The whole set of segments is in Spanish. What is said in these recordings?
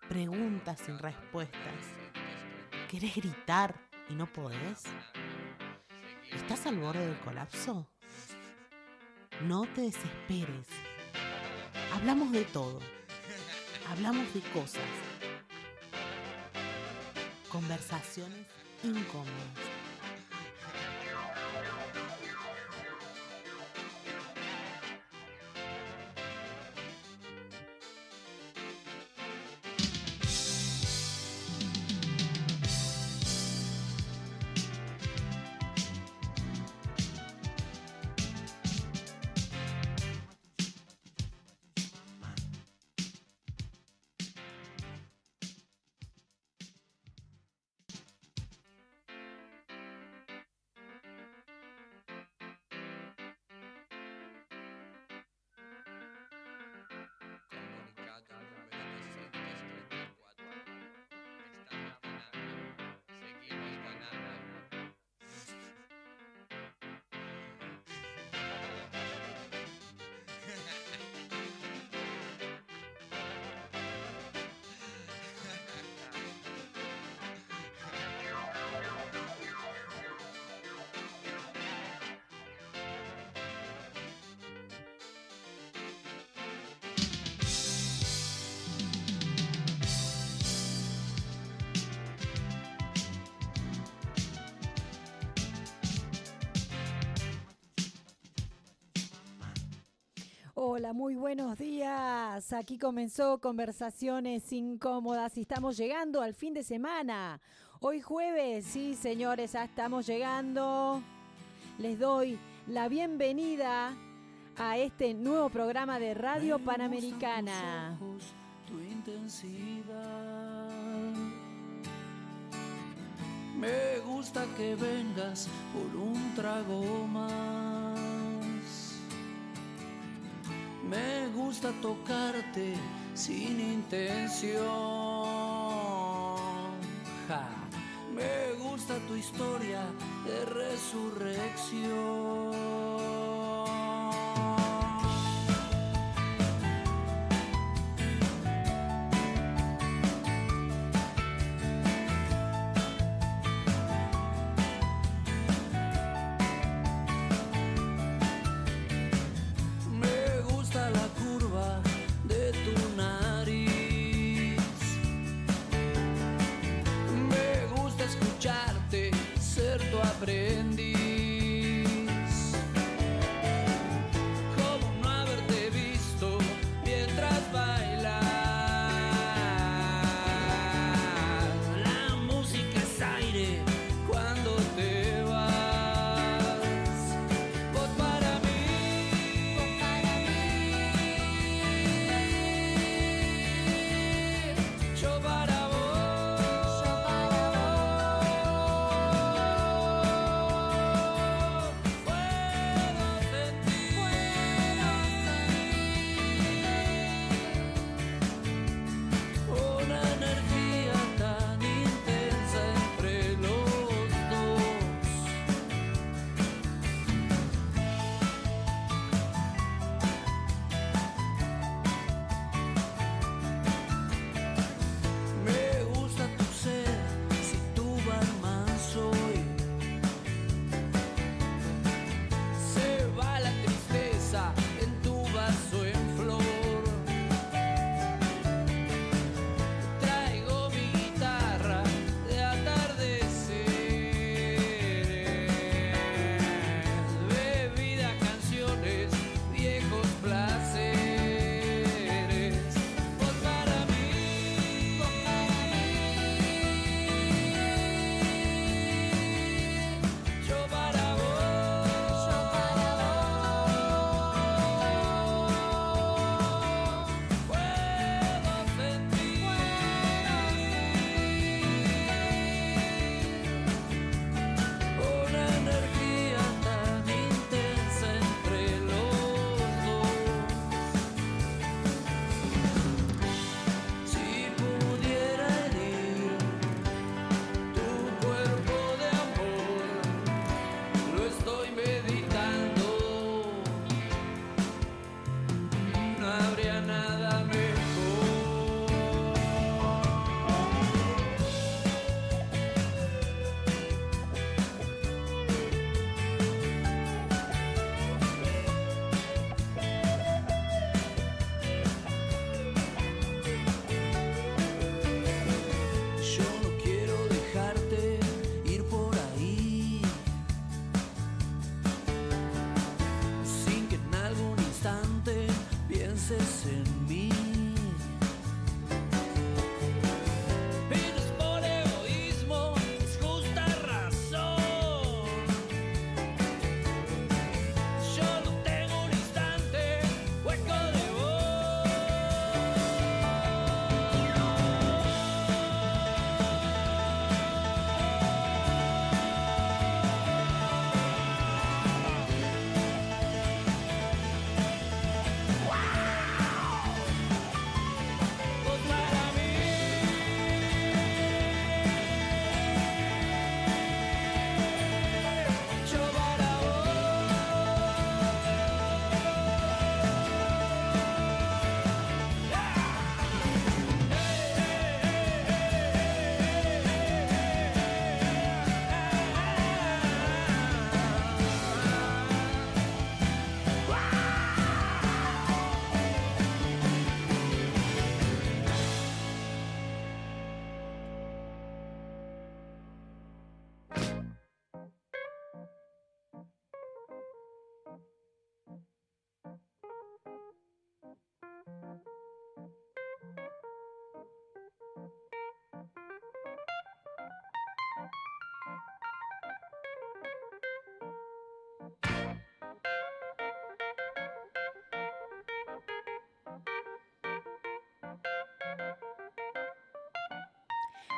preguntas sin respuestas. ¿Querés gritar y no podés? ¿Estás al borde del colapso? No te desesperes. Hablamos de todo. Hablamos de cosas. Conversaciones incómodas. Hola, muy buenos días. Aquí comenzó Conversaciones Incómodas y estamos llegando al fin de semana. Hoy jueves, sí señores, ya estamos llegando. Les doy la bienvenida a este nuevo programa de Radio Panamericana. Tu intensidad. Me gusta que vengas por un trago más. Me gusta tocarte sin intención. Ja. Me gusta tu historia de resurrección. De tu nariz, me gusta escucharte, ser tu aprendiz.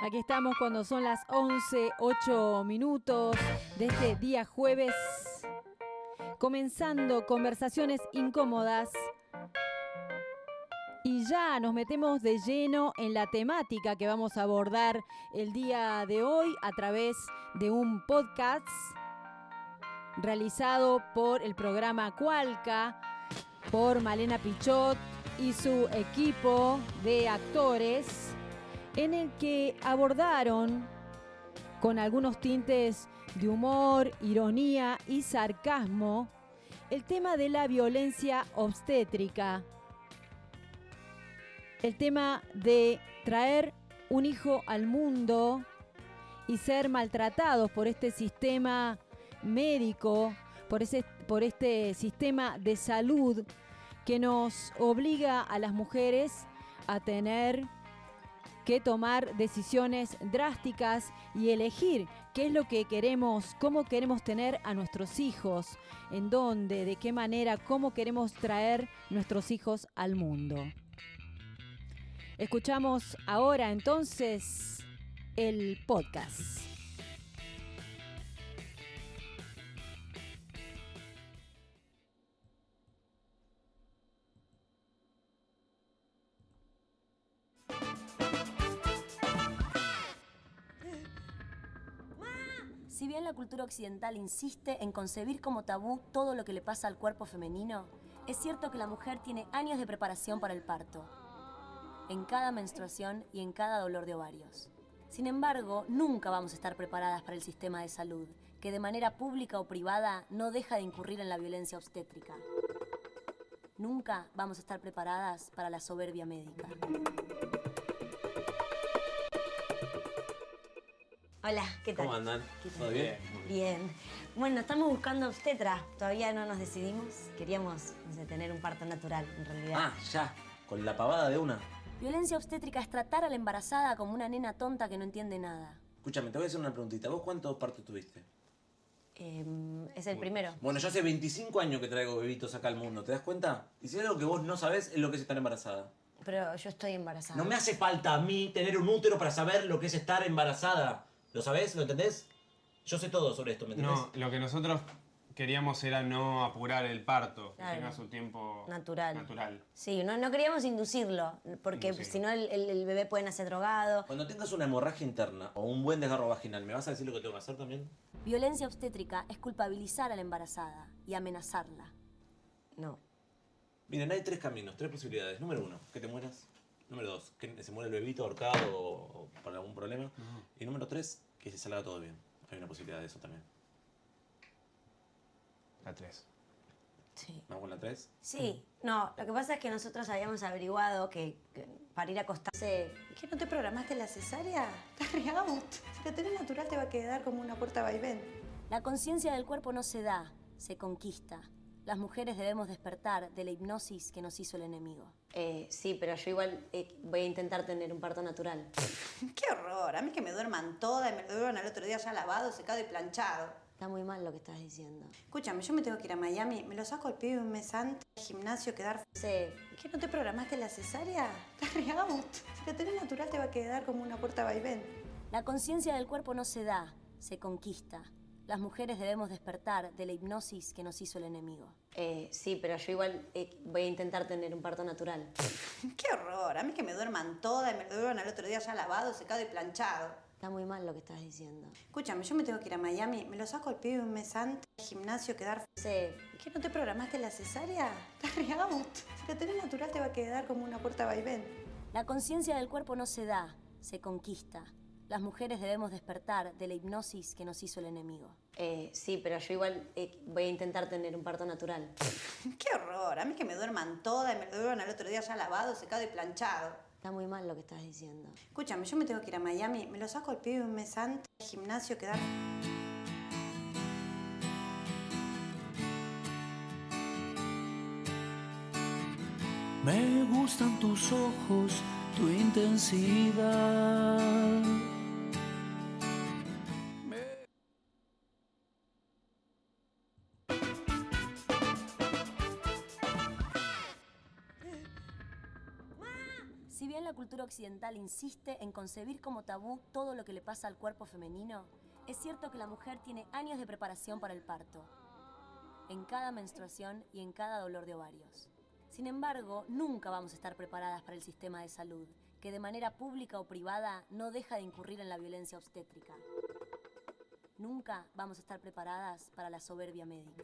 Aquí estamos cuando son las 11:08 de este día jueves, comenzando conversaciones incómodas. Y ya nos metemos de lleno en la temática que vamos a abordar el día de hoy a través de un podcast realizado por el programa Cualca, por Malena Pichot y su equipo de actores, en el que abordaron con algunos tintes de humor, ironía y sarcasmo el tema de la violencia obstétrica, el tema de traer un hijo al mundo y ser maltratados por este sistema médico, por este sistema de salud que nos obliga a las mujeres a tener que tomar decisiones drásticas y elegir qué es lo que queremos, cómo queremos tener a nuestros hijos, en dónde, de qué manera, cómo queremos traer nuestros hijos al mundo. Escuchamos ahora entonces el podcast. Si bien la cultura occidental insiste en concebir como tabú todo lo que le pasa al cuerpo femenino, es cierto que la mujer tiene años de preparación para el parto, en cada menstruación y en cada dolor de ovarios. Sin embargo, nunca vamos a estar preparadas para el sistema de salud, que de manera pública o privada no deja de incurrir en la violencia obstétrica. Nunca vamos a estar preparadas para la soberbia médica. Hola, ¿qué tal? ¿Cómo andan? ¿Qué tal? ¿Todo bien? Bien. Bueno, estamos buscando obstetra. Todavía no nos decidimos. Queríamos, no sé, tener un parto natural, en realidad. Ah, ya. Con la pavada de una. Violencia obstétrica es tratar a la embarazada como una nena tonta que no entiende nada. Escúchame, te voy a hacer una preguntita. ¿Vos cuántos partos tuviste? Es el primero. Bueno, yo hace 25 años que traigo bebitos acá al mundo. ¿Te das cuenta? Y si hay algo que vos no sabés es lo que es estar embarazada. Pero yo estoy embarazada. No me hace falta a mí tener un útero para saber lo que es estar embarazada. ¿Lo sabés? ¿Lo entendés? Yo sé todo sobre esto, ¿me entendés? No, lo que nosotros queríamos era no apurar el parto, Claro. que tenga su tiempo Natural. Sí, no queríamos inducirlo, porque Inducirlo. si no el bebé puede nacer drogado. Cuando tengas una hemorragia interna o un buen desgarro vaginal, ¿me vas a decir lo que tengo que hacer también? Violencia obstétrica es culpabilizar a la embarazada y amenazarla. No. Miren, hay 3 caminos, 3 posibilidades. Número 1, que te mueras. Número 2, que se muera el bebito ahorcado o por algún problema. Y número 3, que se salga todo bien. Hay una posibilidad de eso también. La 3. Sí. ¿Vamos con la 3? Sí, no, lo que pasa es que nosotros habíamos averiguado que para ir a acostarse... ¿Qué no te programaste la cesárea? Estás re out. Si la tenés natural te va a quedar como una puerta vaivén. La conciencia del cuerpo no se da, se conquista. Las mujeres debemos despertar de la hipnosis que nos hizo el enemigo. Sí, pero yo igual voy a intentar tener un parto natural. ¡Qué horror! A mí que me duerman todas y me duerman al otro día ya lavado, secado y planchado. Está muy mal lo que estás diciendo. Escúchame, yo me tengo que ir a Miami. Me lo saco al pibe un mes antes, al gimnasio, quedar... Sí, ¿Qué no te programaste la cesárea? Estás re out. Si la tenés natural te va a quedar como una puerta vaivén. La conciencia del cuerpo no se da, se conquista. Las mujeres debemos despertar de la hipnosis que nos hizo el enemigo. sí, pero yo igual voy a intentar tener un parto natural. ¡Qué horror! A mí que me duerman todas y me duerman al otro día ya lavado, secado y planchado. Está muy mal lo que estás diciendo. Escúchame, yo me tengo que ir a Miami. Me lo saco al pibe un mes antes, al gimnasio, quedar... Sí, ¿Qué no te programaste la cesárea? Estás re out. Si la tenés natural te va a quedar como una puerta vaivén. La conciencia del cuerpo no se da, se conquista. Las mujeres debemos despertar de la hipnosis que nos hizo el enemigo. sí, pero yo igual voy a intentar tener un parto natural. ¡Qué horror! A mí que me duerman todas y me duerman al otro día ya lavado, secado y planchado. Está muy mal lo que estás diciendo. Escúchame, yo me tengo que ir a Miami. Me lo saco al pibe un mes antes, al gimnasio, quedar... Me gustan tus ojos, tu intensidad. bien la cultura occidental insiste en concebir como tabú todo lo que le pasa al cuerpo femenino, es cierto que la mujer tiene años de preparación para el parto, en cada menstruación y en cada dolor de ovarios. Sin embargo, nunca vamos a estar preparadas para el sistema de salud, que de manera pública o privada no deja de incurrir en la violencia obstétrica. Nunca vamos a estar preparadas para la soberbia médica.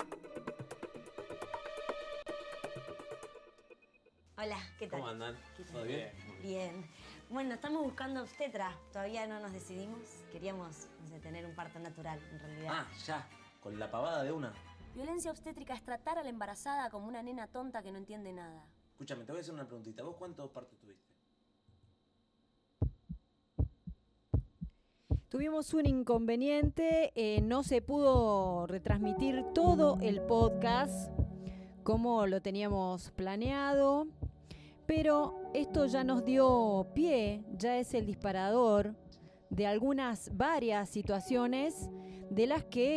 Hola, ¿qué tal? ¿Cómo andan? ¿Qué tal? ¿Todo bien? Bien. Bueno, estamos buscando obstetra. Todavía no nos decidimos. Queríamos, tener un parto natural, en realidad. Ah, ya. Con la pavada de una. Violencia obstétrica es tratar a la embarazada como una nena tonta que no entiende nada. Escúchame, te voy a hacer una preguntita. ¿Vos cuántos partos tuviste? Tuvimos un inconveniente, no se pudo retransmitir todo el podcast como lo teníamos planeado, pero esto ya nos dio pie, ya es el disparador de varias situaciones de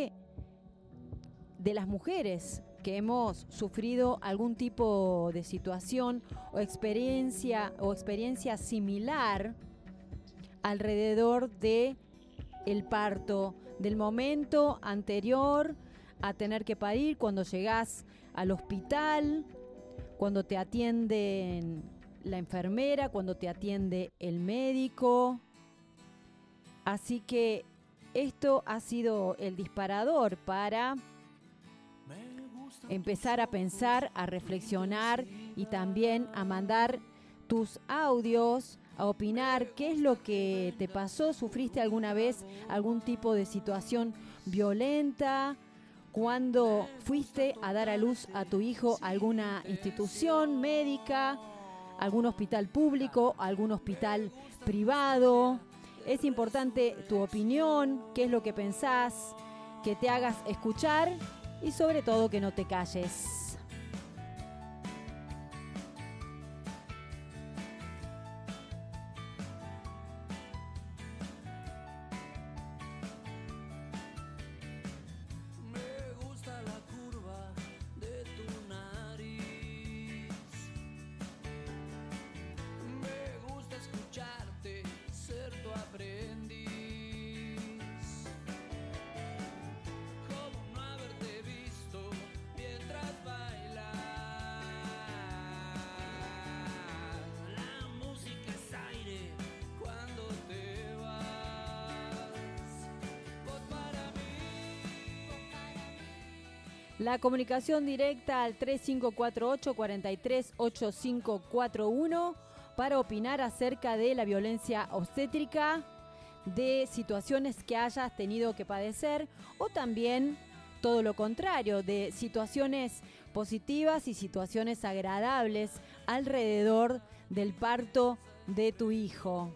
las mujeres que hemos sufrido algún tipo de situación o experiencia similar alrededor de el parto, del momento anterior a tener que parir, cuando llegás al hospital, cuando te atienden la enfermera, cuando te atiende el médico. Así que esto ha sido el disparador para empezar a pensar, a reflexionar y también a mandar tus audios, a opinar qué es lo que te pasó, sufriste alguna vez algún tipo de situación violenta, cuando fuiste a dar a luz a tu hijo a alguna institución médica, algún hospital público, algún hospital privado. Es importante tu opinión, qué es lo que pensás, que te hagas escuchar y sobre todo que no te calles. La comunicación directa al 3548-438541 para opinar acerca de la violencia obstétrica, de situaciones que hayas tenido que padecer o también todo lo contrario, de situaciones positivas y situaciones agradables alrededor del parto de tu hijo.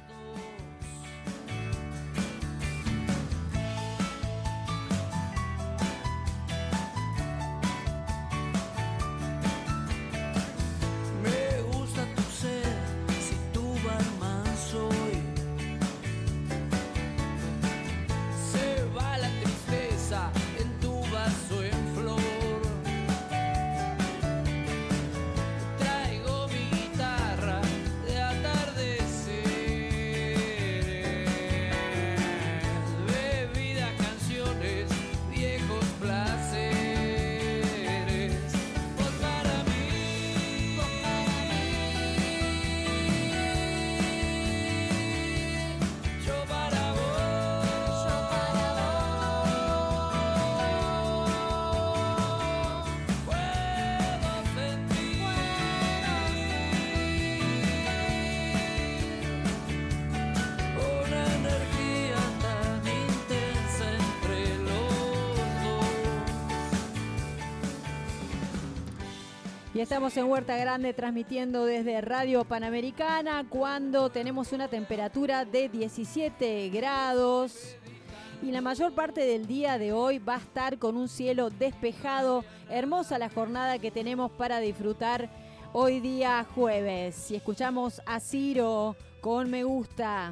Y estamos en Huerta Grande transmitiendo desde Radio Panamericana cuando tenemos una temperatura de 17 grados y la mayor parte del día de hoy va a estar con un cielo despejado. Hermosa la jornada que tenemos para disfrutar hoy día jueves. Y escuchamos a Ciro con Me Gusta.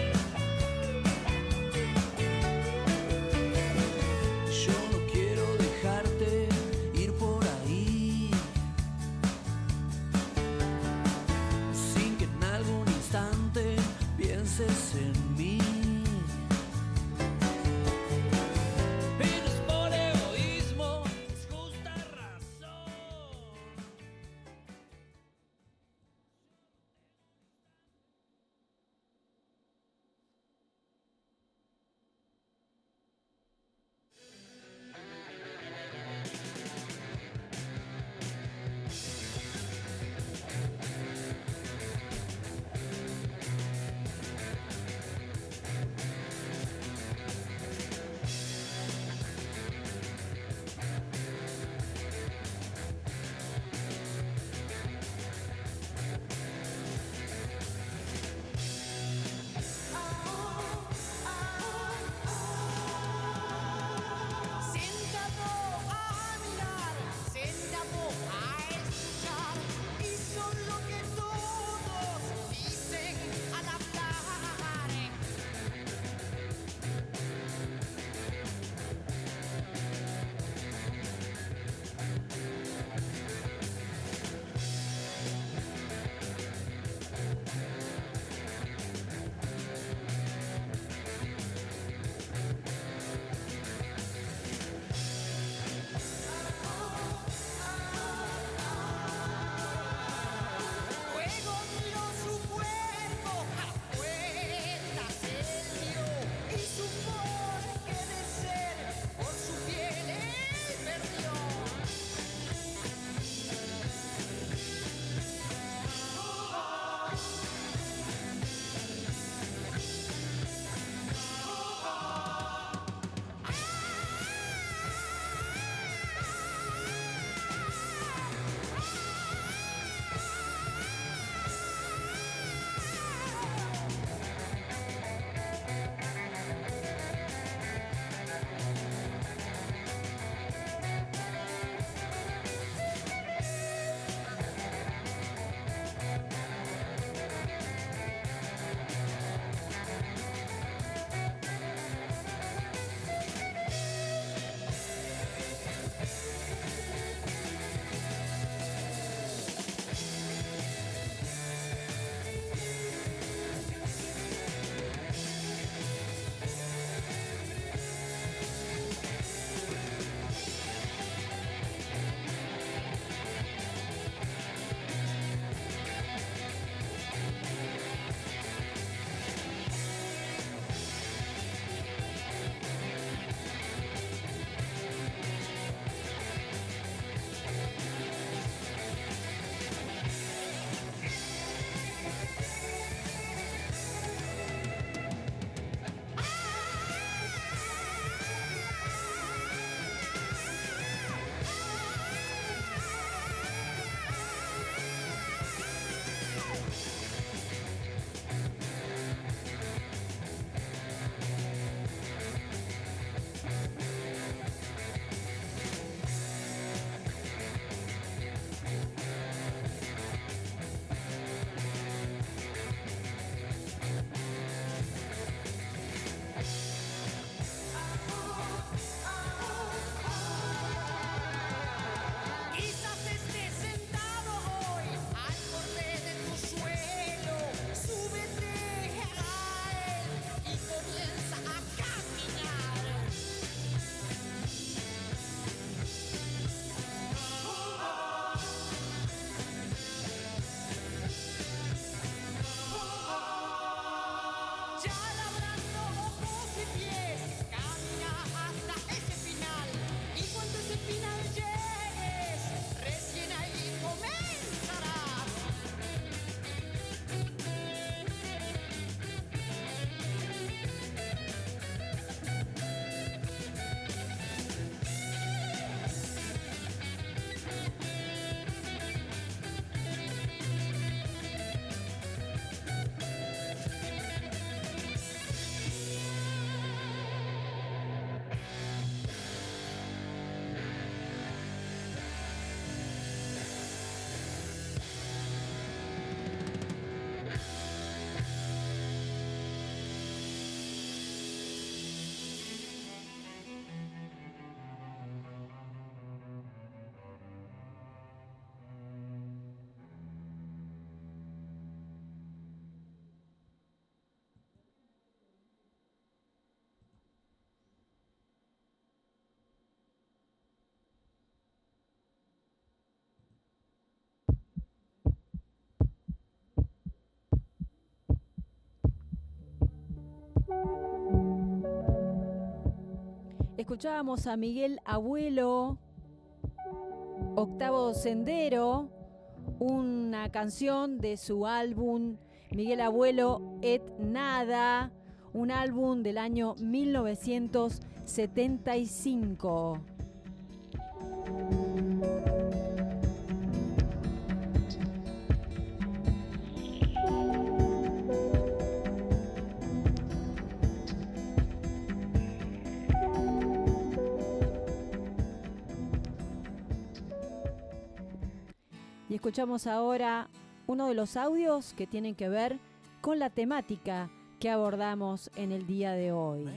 Yo no quiero dejar Escuchábamos a Miguel Abuelo, Octavo Sendero, una canción de su álbum Miguel Abuelo et Nada, un álbum del año 1975. Y escuchamos ahora uno de los audios que tienen que ver con la temática que abordamos en el día de hoy.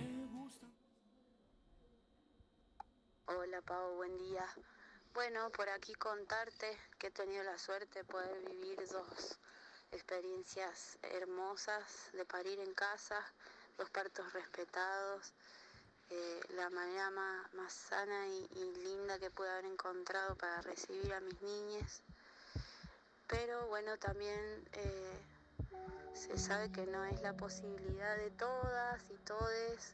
Hola Pau, buen día. Bueno, por aquí contarte que he tenido la suerte de poder vivir 2 experiencias hermosas de parir en casa, 2 partos respetados, la manera más sana y linda que pude haber encontrado para recibir a mis niñas. Pero bueno, también se sabe que no es la posibilidad de todas y todes,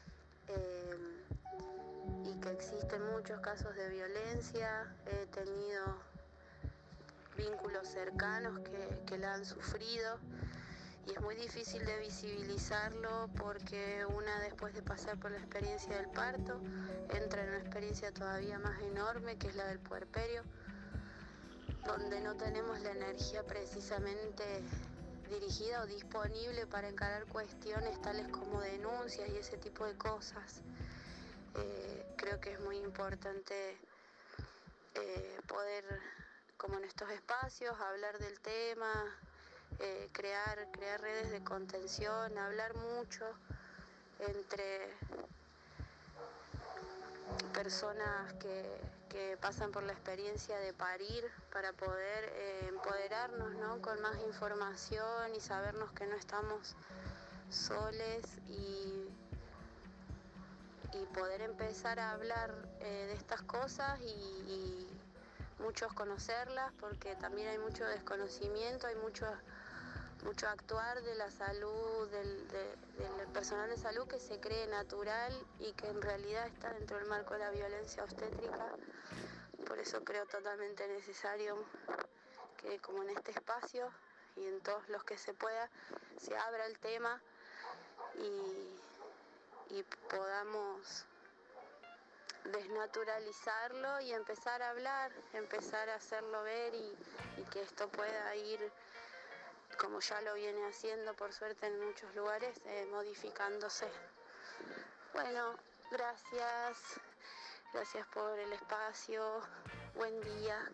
y que existen muchos casos de violencia. He tenido vínculos cercanos que la han sufrido y es muy difícil de visibilizarlo porque una, después de pasar por la experiencia del parto, entra en una experiencia todavía más enorme, que es la del puerperio, donde no tenemos la energía precisamente dirigida o disponible para encarar cuestiones tales como denuncias y ese tipo de cosas. Creo que es muy importante poder, como en estos espacios, hablar del tema, crear redes de contención, hablar mucho entre personas que pasan por la experiencia de parir, para poder empoderarnos, ¿no?, con más información y sabernos que no estamos soles y poder empezar a hablar de estas cosas y muchos conocerlas, porque también hay mucho desconocimiento, hay mucho actuar de la salud, del personal de salud, que se cree natural y que en realidad está dentro del marco de la violencia obstétrica. Por eso creo totalmente necesario que, como en este espacio y en todos los que se pueda, se abra el tema y podamos desnaturalizarlo y empezar a hablar, empezar a hacerlo ver y que esto pueda ir, como ya lo viene haciendo por suerte en muchos lugares, modificándose. Bueno, gracias por el espacio, buen día.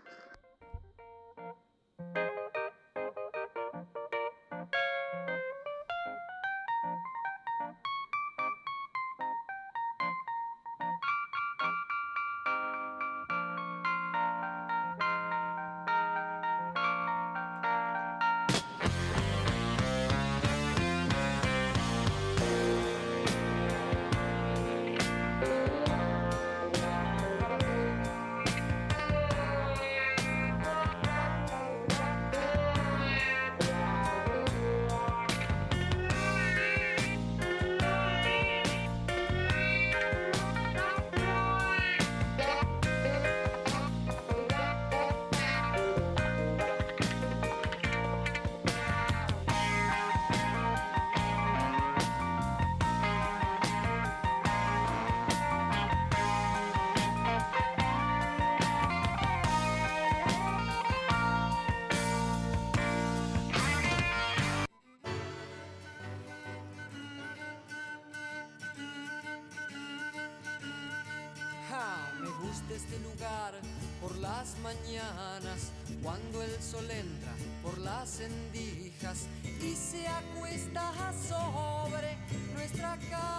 Este lugar por las mañanas, cuando el sol entra por las endijas y se acuesta sobre nuestra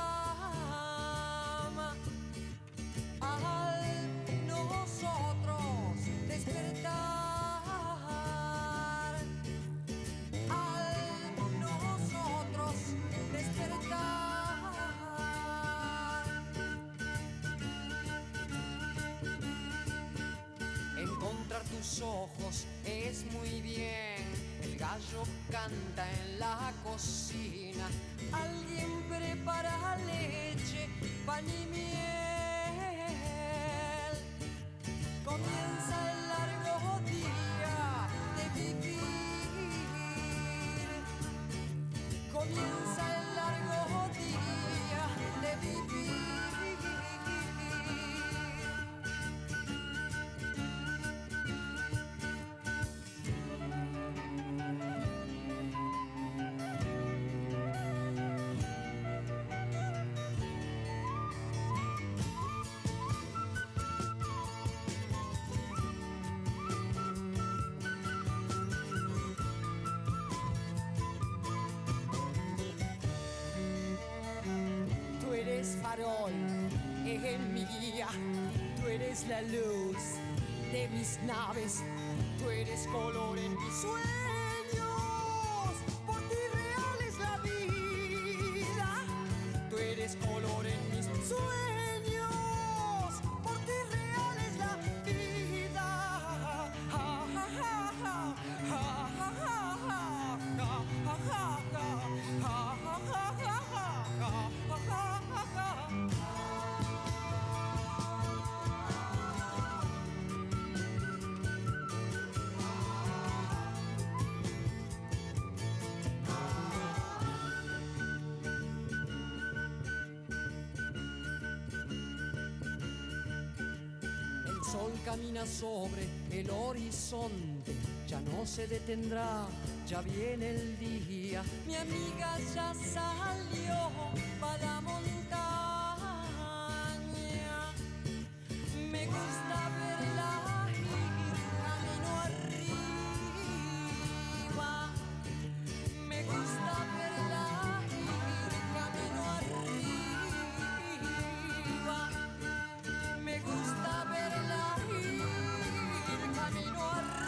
cama. Al nosotros despertar, al nosotros despertar. Encontrar tus ojos es muy bien, El gallo canta en la cocina, alguien prepara leche, pan y miel. Comienza el largo día de vivir. Comienza el largo día de vivir. Tú eres farol en mi guía, tú eres la luz de mis naves, tú eres color en mis sueños, por ti real es la vida, tú eres color en mis sueños, por ti real es la vida. Ja, ja, ja, ja, ja, ja, ja, ja, ja, ja, el sol camina sobre el horizonte, ya no se detendrá, ya viene el día. Mi amiga ya salió para la montaña. Me gusta verla ir camino arriba. Me gusta verla ir camino arriba. Me gusta verla ir camino arriba.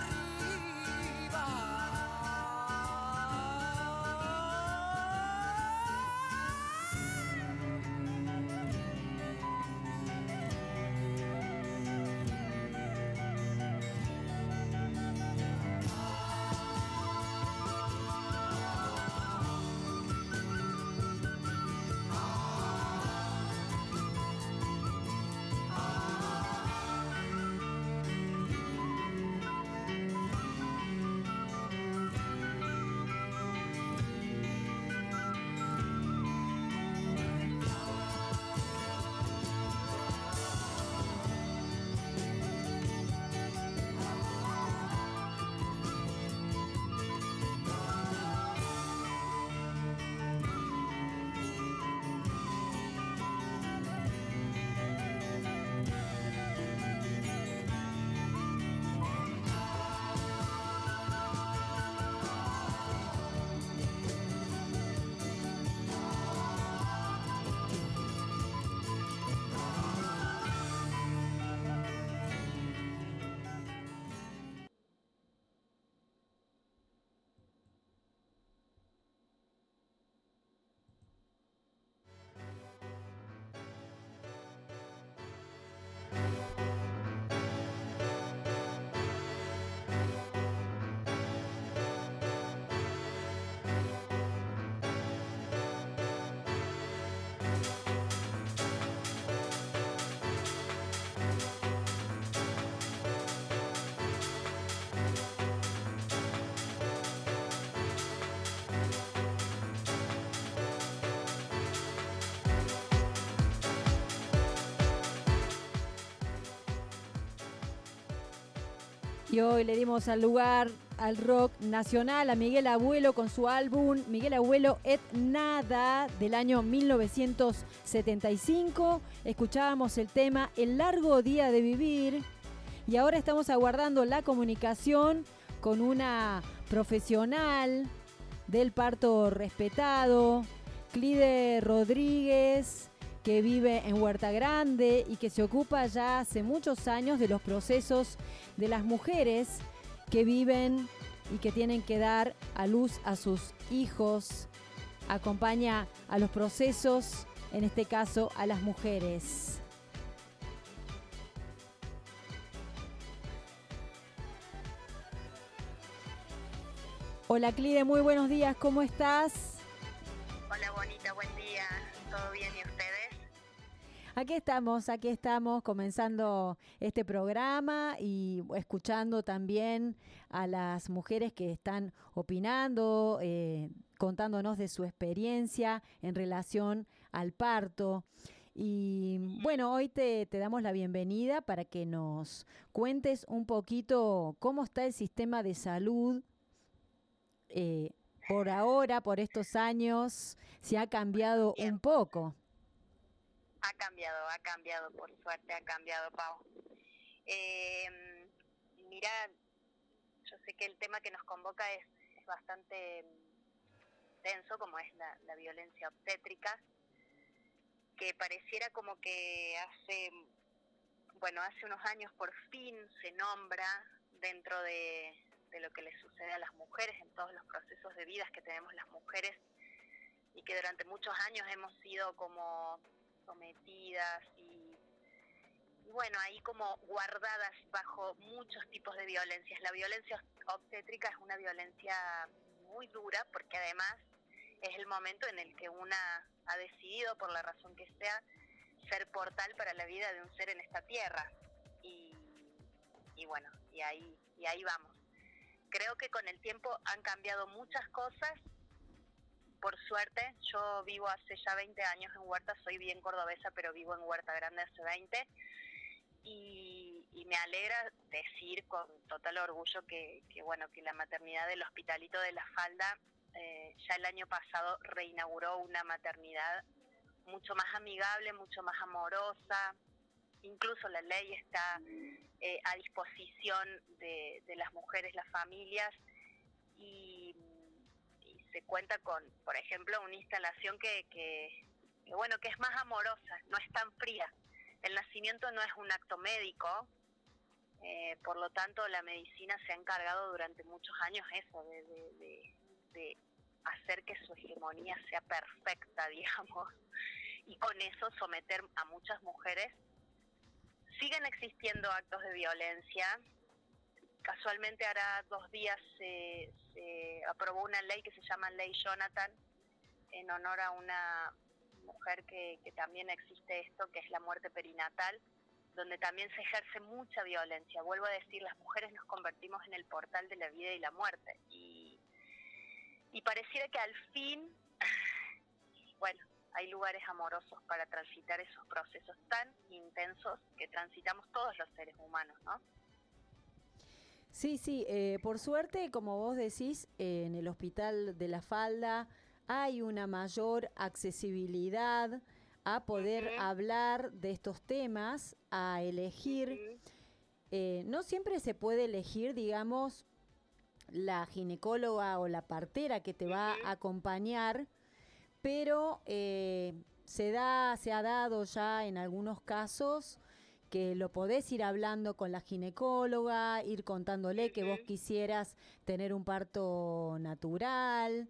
Y hoy le dimos al lugar al rock nacional a Miguel Abuelo con su álbum Miguel Abuelo et Nada del año 1975. Escuchábamos el tema El largo día de vivir y ahora estamos aguardando la comunicación con una profesional del parto respetado, Clide Rodríguez, que vive en Huerta Grande y que se ocupa ya hace muchos años de los procesos de las mujeres que viven y que tienen que dar a luz a sus hijos. Acompaña a los procesos, en este caso a las mujeres. Hola Clide, muy buenos días, ¿cómo estás? Hola Bonita, buen día, ¿todo bien y ustedes? Aquí estamos comenzando este programa y escuchando también a las mujeres que están opinando, contándonos de su experiencia en relación al parto. Y bueno, hoy te damos la bienvenida para que nos cuentes un poquito cómo está el sistema de salud por ahora, por estos años, si ha cambiado un poco. Ha cambiado, por suerte ha cambiado, Pau. Mira, yo sé que el tema que nos convoca es bastante tenso, como es la violencia obstétrica, que pareciera como que hace unos años por fin se nombra dentro de lo que le sucede a las mujeres en todos los procesos de vida que tenemos las mujeres y que durante muchos años hemos sido como sometidas y bueno, ahí como guardadas bajo muchos tipos de violencias. La violencia obstétrica es una violencia muy dura porque además es el momento en el que una ha decidido, por la razón que sea, ser portal para la vida de un ser en esta tierra. Y bueno, y ahí vamos. Creo que con el tiempo han cambiado muchas cosas. Por suerte, yo vivo hace ya 20 años en Huerta, soy bien cordobesa, pero vivo en Huerta Grande hace 20. Y me alegra decir con total orgullo que la maternidad del Hospitalito de la Falda ya el año pasado reinauguró una maternidad mucho más amigable, mucho más amorosa. Incluso la ley está a disposición de las mujeres, las familias, y se cuenta con, por ejemplo, una instalación que es más amorosa, no es tan fría. El nacimiento no es un acto médico, por lo tanto la medicina se ha encargado durante muchos años eso, de hacer que su hegemonía sea perfecta, digamos, y con eso someter a muchas mujeres. Siguen existiendo actos de violencia. Casualmente hará 2 días se aprobó una ley que se llama Ley Jonathan, en honor a una mujer que también existe esto, que es la muerte perinatal, donde también se ejerce mucha violencia. Vuelvo a decir, las mujeres nos convertimos en el portal de la vida y la muerte. Y pareciera que al fin, hay lugares amorosos para transitar esos procesos tan intensos que transitamos todos los seres humanos, ¿no? Sí, por suerte, como vos decís, en el Hospital de la Falda hay una mayor accesibilidad a poder hablar de estos temas, a elegir. No siempre se puede elegir, digamos, la ginecóloga o la partera que te va a acompañar, pero se ha dado ya en algunos casos que lo podés ir hablando con la ginecóloga, ir contándole que vos quisieras tener un parto natural,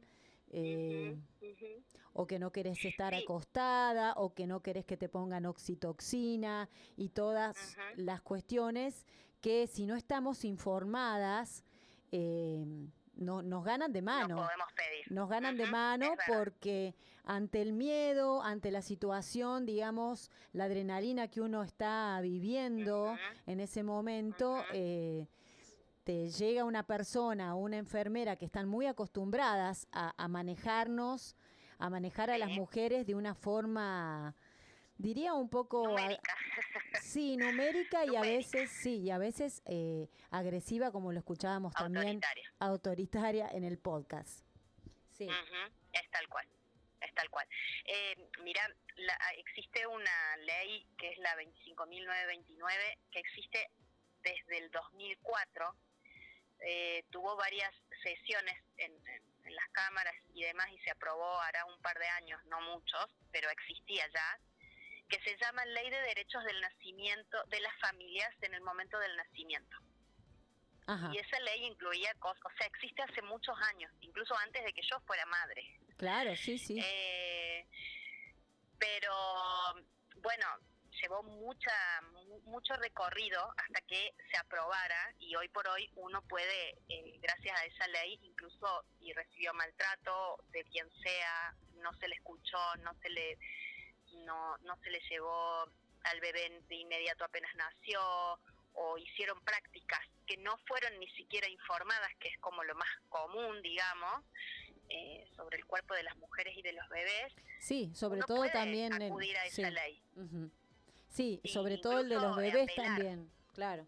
o que no querés estar acostada, o que no querés que te pongan oxitoxina y todas las cuestiones que si no estamos informadas nos ganan de mano. No podemos pedir. Nos ganan de mano porque ante el miedo, ante la situación, digamos, la adrenalina que uno está viviendo en ese momento, te llega una persona o una enfermera que están muy acostumbradas a manejarnos, a manejar a las mujeres de una forma, diría un poco numérica. Numérica y a veces agresiva, como lo escuchábamos también, autoritaria en el podcast. Sí. Es tal cual. Mira, existe una ley que es la 25.929 que existe desde el 2004. Tuvo varias sesiones en las cámaras y demás y se aprobó hará un par de años, no muchos, pero existía ya, que se llama Ley de Derechos del Nacimiento de las Familias en el momento del nacimiento. Y esa ley incluía cosas, o sea, existe hace muchos años, incluso antes de que yo fuera madre. Claro, sí. Pero, bueno, llevó mucho recorrido hasta que se aprobara, y hoy por hoy uno puede, gracias a esa ley, incluso si recibió maltrato de quien sea, no se le escuchó, no se le llevó al bebé de inmediato apenas nació, o hicieron prácticas que no fueron ni siquiera informadas, que es como lo más común, digamos, sobre el cuerpo de las mujeres y de los bebés. Sí, sobre uno todo puede también acudir a esa ley. Sí, Y sobre todo el de los incluso bebés apelar. también, claro.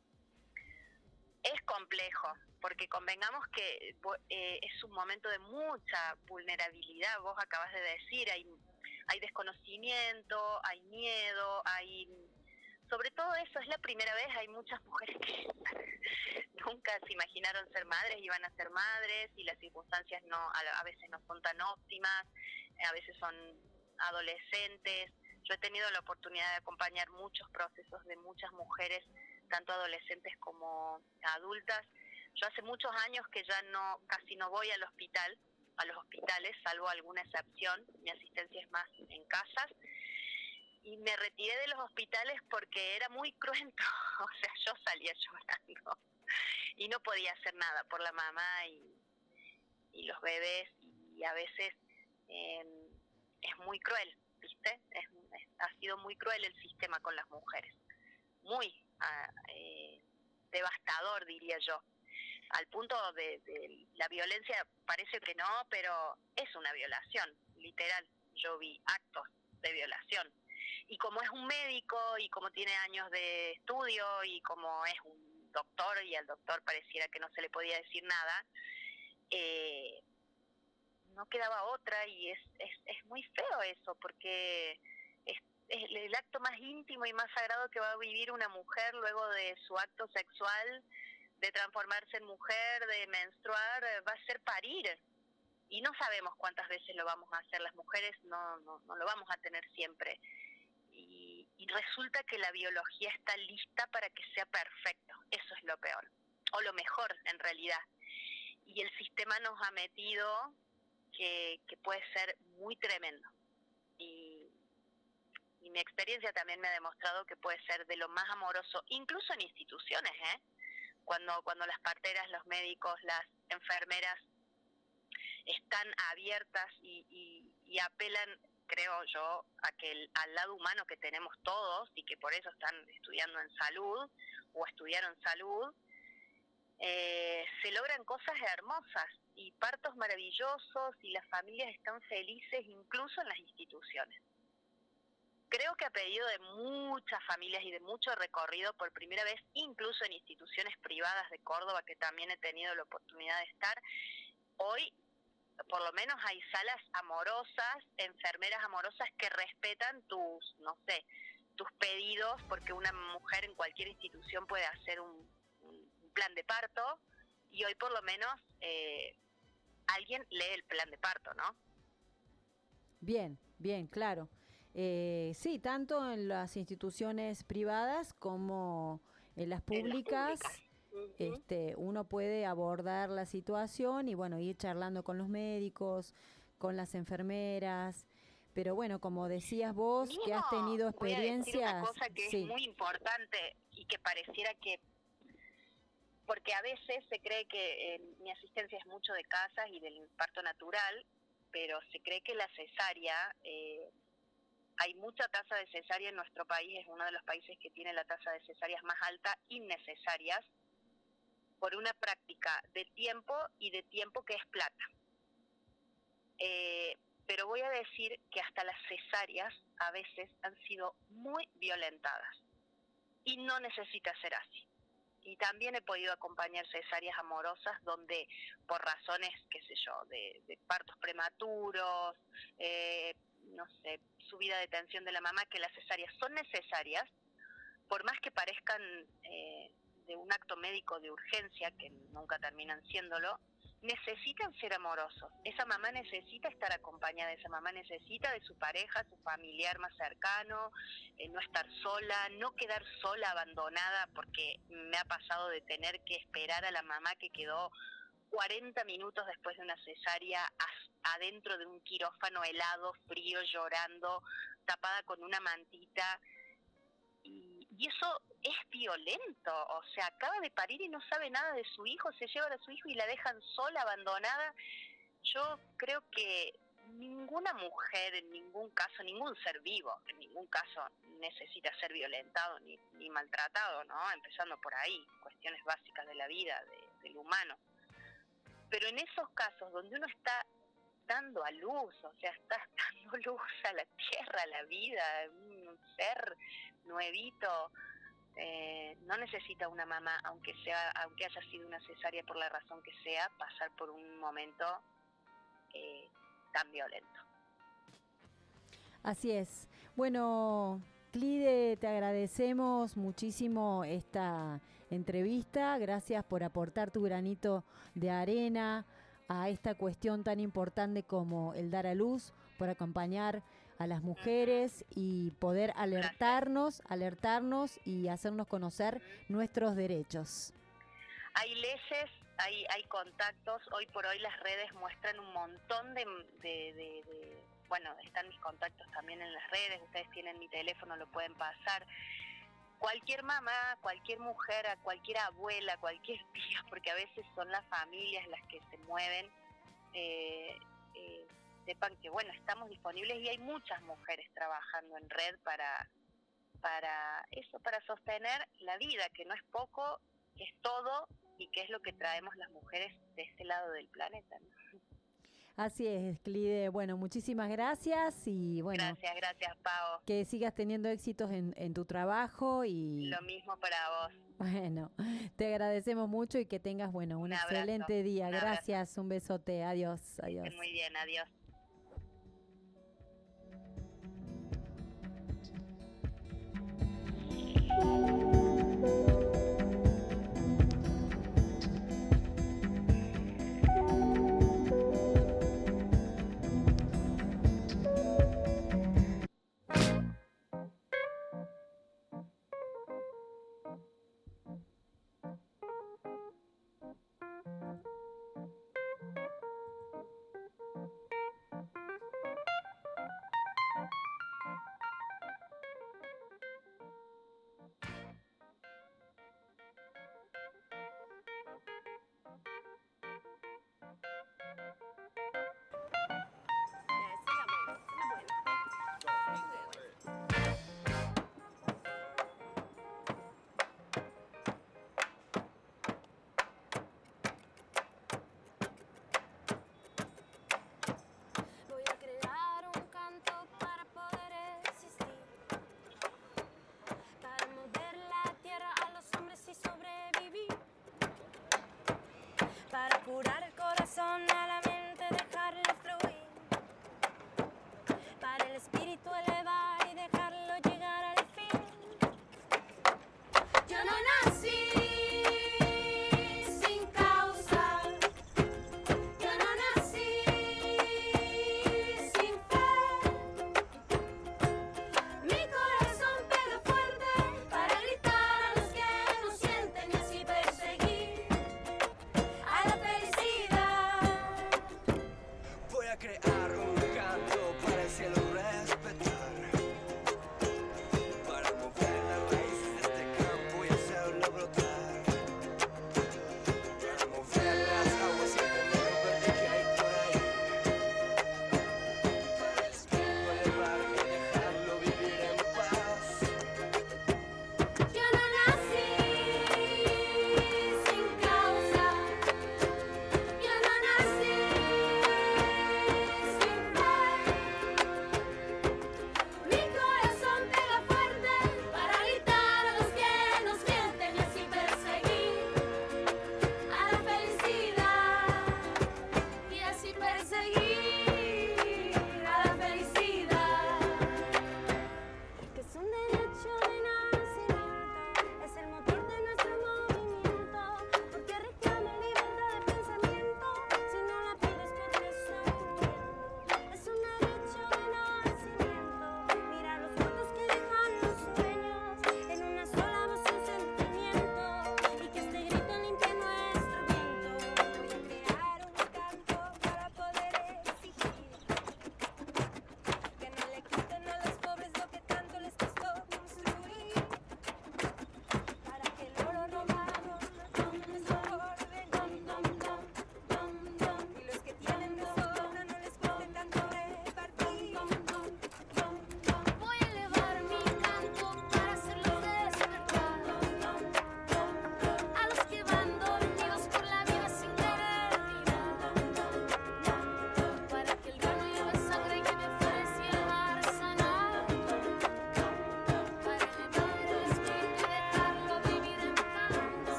Es complejo, porque convengamos que es un momento de mucha vulnerabilidad. Vos acabas de decir, hay desconocimiento, hay miedo, sobre todo eso, es la primera vez, hay muchas mujeres que nunca se imaginaron ser madres, iban a ser madres, y las circunstancias a veces no son tan óptimas, a veces son adolescentes. Yo he tenido la oportunidad de acompañar muchos procesos de muchas mujeres, tanto adolescentes como adultas. Yo hace muchos años que ya casi no voy a los hospitales, salvo alguna excepción. Mi asistencia es más en casas. Y me retiré de los hospitales porque era muy cruento. O sea, yo salía llorando y no podía hacer nada por la mamá y los bebés. Y a veces es muy cruel, ¿viste? Ha sido muy cruel el sistema con las mujeres. Muy devastador, diría yo. Al punto de la violencia, parece que no, pero es una violación, literal. Yo vi actos de violación. Y como es un médico, y como tiene años de estudio, y como es un doctor, y al doctor pareciera que no se le podía decir nada, no quedaba otra, y es muy feo eso, porque es el acto más íntimo y más sagrado que va a vivir una mujer luego de su acto sexual, de transformarse en mujer, de menstruar, va a ser parir. Y no sabemos cuántas veces lo vamos a hacer. Las mujeres no lo vamos a tener siempre. Y resulta que la biología está lista para que sea perfecto. Eso es lo peor, o lo mejor en realidad. Y el sistema nos ha metido que puede ser muy tremendo. Y mi experiencia también me ha demostrado que puede ser de lo más amoroso, incluso en instituciones, cuando las parteras, los médicos, las enfermeras están abiertas y apelan, creo yo, al lado humano que tenemos todos, y que por eso están estudiando en salud o estudiaron salud, se logran cosas hermosas y partos maravillosos, y las familias están felices incluso en las instituciones. Creo que a pedido de muchas familias y de mucho recorrido, por primera vez, incluso en instituciones privadas de Córdoba, que también he tenido la oportunidad de estar, hoy por lo menos hay salas amorosas, enfermeras amorosas que respetan tus pedidos, porque una mujer en cualquier institución puede hacer un plan de parto, y hoy por lo menos alguien lee el plan de parto, ¿no? Bien, claro. Sí, tanto en las instituciones privadas como en las públicas. Uno puede abordar la situación y bueno, ir charlando con los médicos, con las enfermeras, pero bueno, como decías vos, que has tenido experiencias. Voy a decir una cosa que es muy importante y que pareciera que, porque a veces se cree que mi asistencia es mucho de casas y del parto natural, pero se cree que la cesárea, hay mucha tasa de cesárea en nuestro país, es uno de los países que tiene la tasa de cesáreas más alta innecesarias, por una práctica de tiempo y de tiempo que es plata. Pero voy a decir que hasta las cesáreas a veces han sido muy violentadas y no necesita ser así. Y también he podido acompañar cesáreas amorosas donde por razones, qué sé yo, de partos prematuros, subida de tensión de la mamá, que las cesáreas son necesarias, por más que parezcan de un acto médico de urgencia, que nunca terminan siéndolo, necesitan ser amorosos. Esa mamá necesita estar acompañada, esa mamá necesita de su pareja, su familiar más cercano, no estar sola, no quedar sola, abandonada, porque me ha pasado de tener que esperar a la mamá que quedó 40 minutos después de una cesárea adentro de un quirófano helado, frío, llorando, tapada con una mantita. y eso es violento, o sea, acaba de parir y no sabe nada de su hijo, se llevan a su hijo y la dejan sola, abandonada. Yo creo que ninguna mujer, en ningún caso, ningún ser vivo, en ningún caso necesita ser violentado ni maltratado, ¿no? Empezando por ahí, cuestiones básicas de la vida, del humano. Pero en esos casos donde uno está dando a luz, o sea, estás dando luz a la tierra, a la vida, un ser nuevito, no necesita una mamá, aunque haya sido una cesárea por la razón que sea, pasar por un momento tan violento. Así es. Bueno, Clide, te agradecemos muchísimo esta entrevista. Gracias por aportar tu granito de arena a esta cuestión tan importante como el dar a luz, por acompañar a las mujeres y poder alertarnos y hacernos conocer nuestros derechos. Hay leyes, hay contactos. Hoy por hoy las redes muestran un montón de bueno, están mis contactos también en las redes, ustedes tienen mi teléfono, lo pueden pasar. Cualquier mamá, cualquier mujer, cualquier abuela, cualquier tía, porque a veces son las familias las que se mueven, sepan que bueno, estamos disponibles y hay muchas mujeres trabajando en red para eso, para sostener la vida, que no es poco, que es todo y que es lo que traemos las mujeres de este lado del planeta, ¿no? Así es, Clide. Bueno, muchísimas gracias y bueno. Gracias, Pao. Que sigas teniendo éxitos en tu trabajo y... Lo mismo para vos. Bueno, te agradecemos mucho y que tengas, bueno, un excelente día. Gracias, un besote. Adiós, adiós. Muy bien, adiós.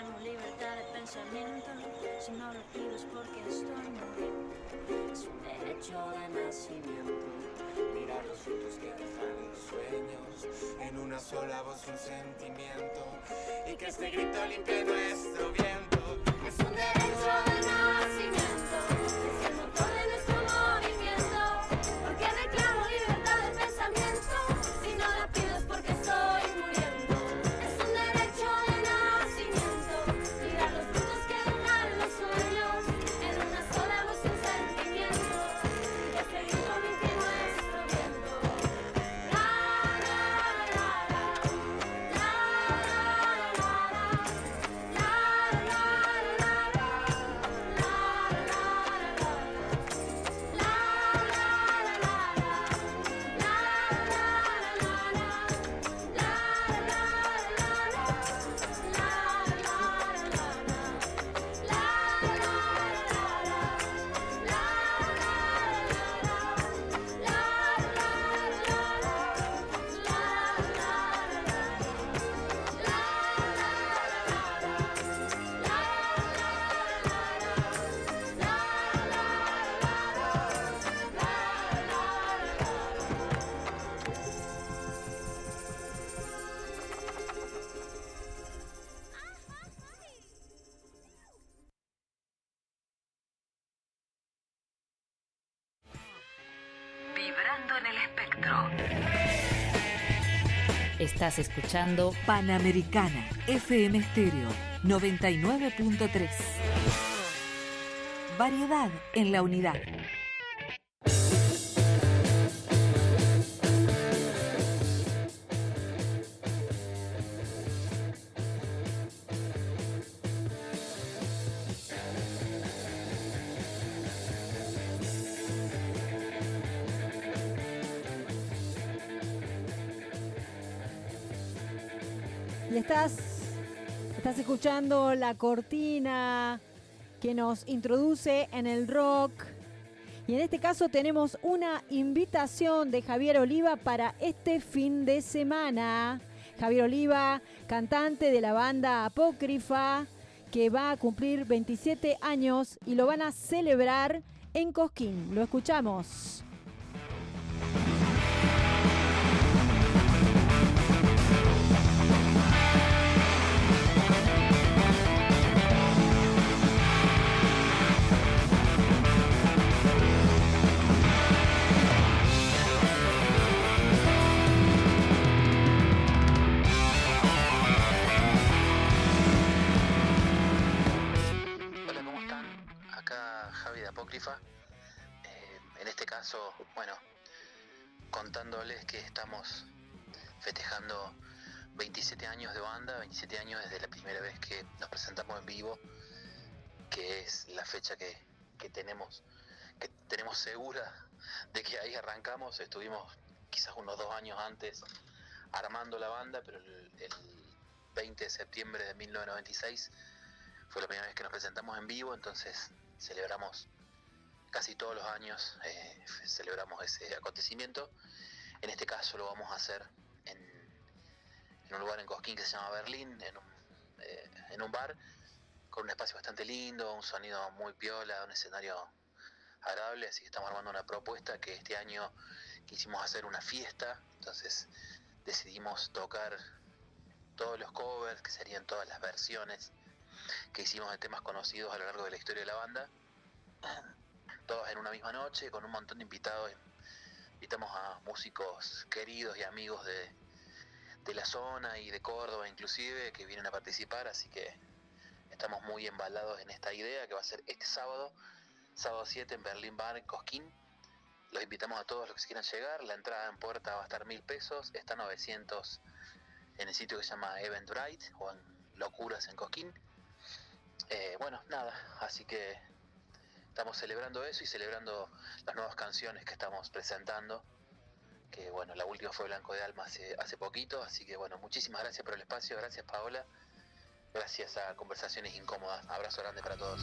reclamo libertad de pensamiento. Si no lo pido es porque estoy muriendo. Es un derecho de nacimiento. Mirar los frutos que dejan los sueños. En una sola voz un sentimiento. Y que este grito limpie nuestro viento. Es un derecho de nacimiento. Es el motor de nuestro movimiento. Porque reclamo libertad de pensamiento. Si no la pido es porque estoy muriendo. Es un derecho de nacimiento. Mirar los frutos que dejan los sueños. En una sola voz un sentimiento. Y que este grito limpie nuestro viento. La la la la. La la la la. La la la la. Vibrando en el espectro. Estás escuchando Panamericana, FM Stereo 99.3. Variedad en la unidad. Y estás escuchando la cortina que nos introduce en el rock. Y en este caso tenemos una invitación de Javier Oliva para este fin de semana. Javier Oliva, cantante de la banda Apócrifa, que va a cumplir 27 años y lo van a celebrar en Cosquín. Lo escuchamos. Apócrifa. En este caso, bueno, contándoles que estamos festejando 27 años de banda, 27 años desde la primera vez que nos presentamos en vivo, que es la fecha que tenemos segura de que ahí arrancamos. Estuvimos quizás unos 2 años antes armando la banda, pero el 20 de septiembre de 1996 fue la primera vez que nos presentamos en vivo, entonces celebramos casi todos los años, celebramos ese acontecimiento. En este caso lo vamos a hacer en un lugar en Cosquín que se llama Berlín, en un bar, con un espacio bastante lindo, un sonido muy piola, un escenario agradable, así que estamos armando una propuesta que este año quisimos hacer una fiesta, entonces decidimos tocar todos los covers, que serían todas las versiones que hicimos de temas conocidos a lo largo de la historia de la banda, todos en una misma noche, con un montón de invitados. Invitamos a músicos queridos y amigos de la zona y de Córdoba inclusive, que vienen a participar, así que estamos muy embalados en esta idea, que va a ser este sábado 7 en Berlín Bar, en Cosquín. Los invitamos a todos los que quieran llegar. La entrada en puerta va a estar 1.000 pesos, está 900 en el sitio que se llama Eventbrite o en Locuras en Cosquín. Bueno, nada, así que estamos celebrando eso y celebrando las nuevas canciones que estamos presentando, que bueno, la última fue Blanco de Alma hace poquito, así que bueno, muchísimas gracias por el espacio, gracias Paola, gracias a Conversaciones Incómodas, abrazo grande para todos.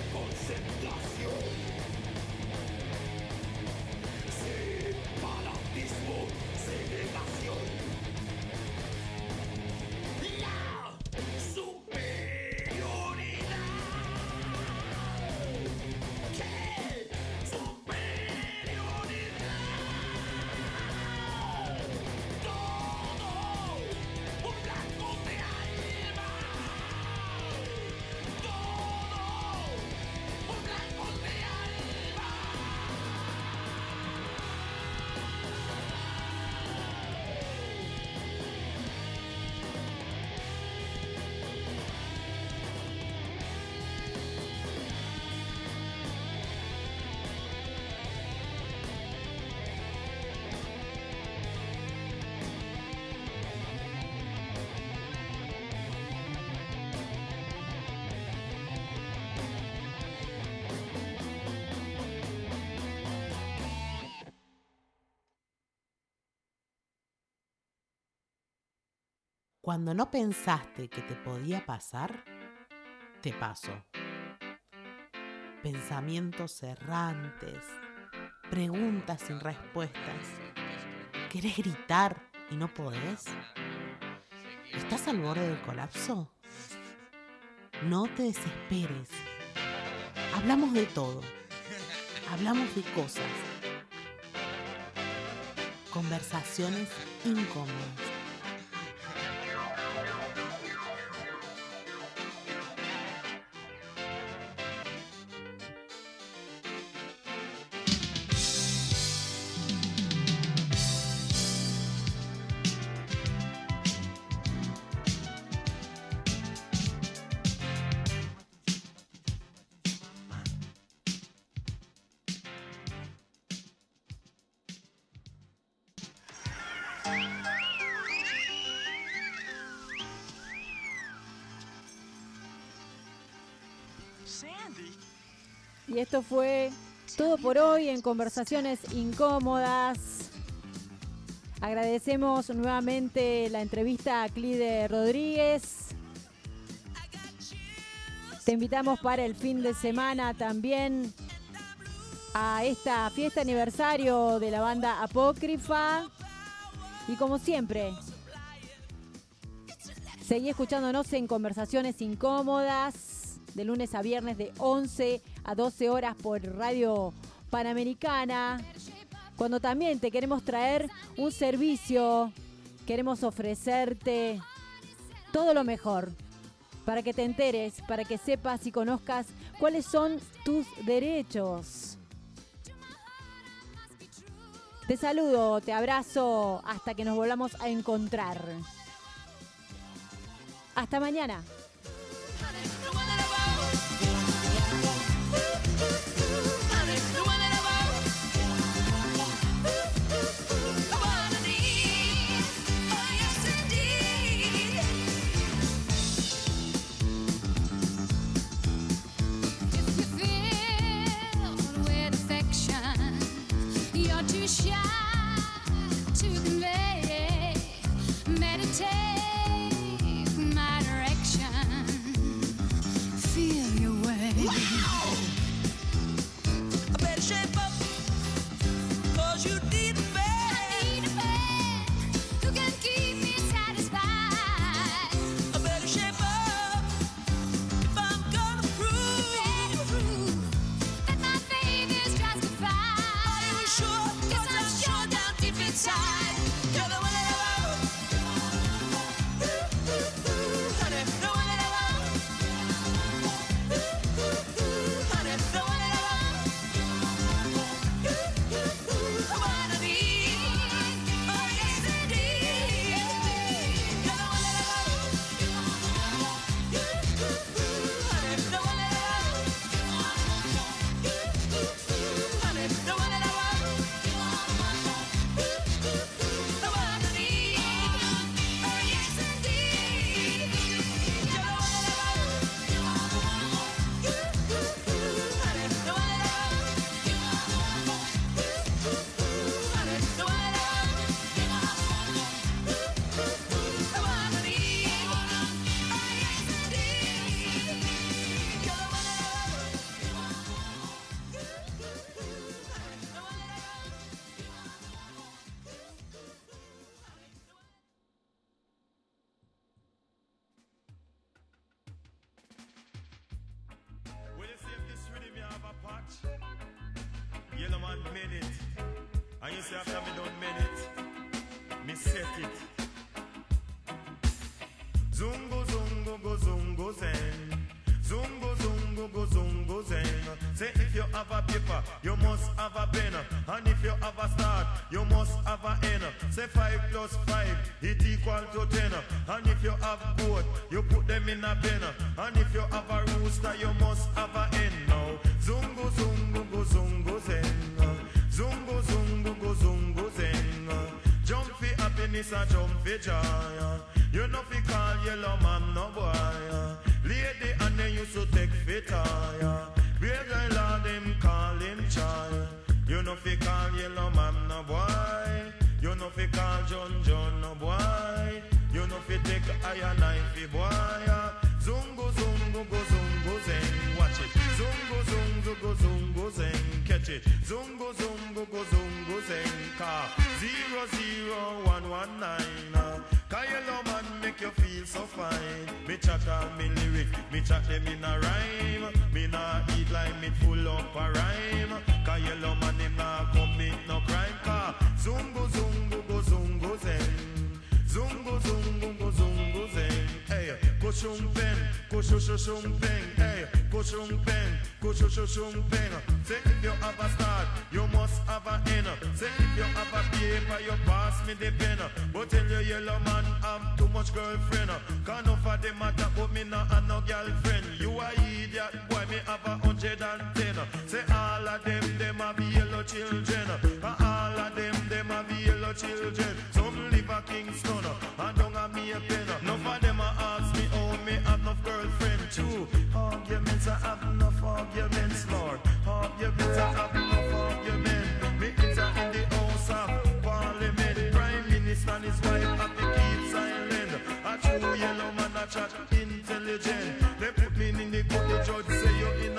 Cuando no pensaste que te podía pasar, te pasó. Pensamientos errantes, preguntas sin respuestas. ¿Querés gritar y no podés? ¿Estás al borde del colapso? No te desesperes. Hablamos de todo. Hablamos de cosas. Conversaciones incómodas. Y esto fue todo por hoy en Conversaciones Incómodas. Agradecemos nuevamente la entrevista a Clide Rodríguez. Te invitamos para el fin de semana también a esta fiesta aniversario de la banda Apócrifa. Y como siempre, seguí escuchándonos en Conversaciones Incómodas, de lunes a viernes de 11 a 12 horas por Radio Panamericana. Cuando también te queremos traer un servicio, queremos ofrecerte todo lo mejor para que te enteres, para que sepas y conozcas cuáles son tus derechos. Te saludo, te abrazo hasta que nos volvamos a encontrar. Hasta mañana. Shy to convey, meditate my direction. 1 minute. And you say after me done minute, me set it. Zungo zungo go zungo zen. Zungo zungo go zungo zen. Say if you have a paper, you must have a pen. And if you have a start, you must have a end. Say 5 plus 5, it equal to 10. And if you have goat, you put them in a pen. And if you have a rooster, you must have a hen. Now zungo zungo go zungo zen. Zungo zungo go zungo zen. Jump for happiness and jump for joy. You know fi call yellow man no boy. Lady and they used to take fit tire. Brave guy lord him call him child. You know fi call yellow man no boy. You know fi call John no boy. You know fi take iron knife boy. Zungo zungo go zungo zen. Watch it. Zungo zungo go zungo zen. Catch it. Zungo zungo go zungo zen. Car 00119. Cause yellow man make you feel so fine. Me chat on me lyric, me chat them in a rhyme. Me nah eat like me full up a rhyme. Cause yellow man him nah commit no crime. Cause zungo zungo go zungo zen. Zungo zungo go zungo zen. Hey, go shumpen, go shumpen. Hey, go shumpen, go shumpen. Say if you have a start, you must have a end. Say if you have a paper, you pass me the pen. But tell you yellow man have too much girlfriend. Cause enough of them matter but me not have no girlfriend. You a idiot, boy me have 110. Say all of them have yellow children. And all of them have yellow children. Some live a Kingston and don't have me a pen. Enough of them a ask me how me have enough girlfriend too. Arguments I have enough arguments.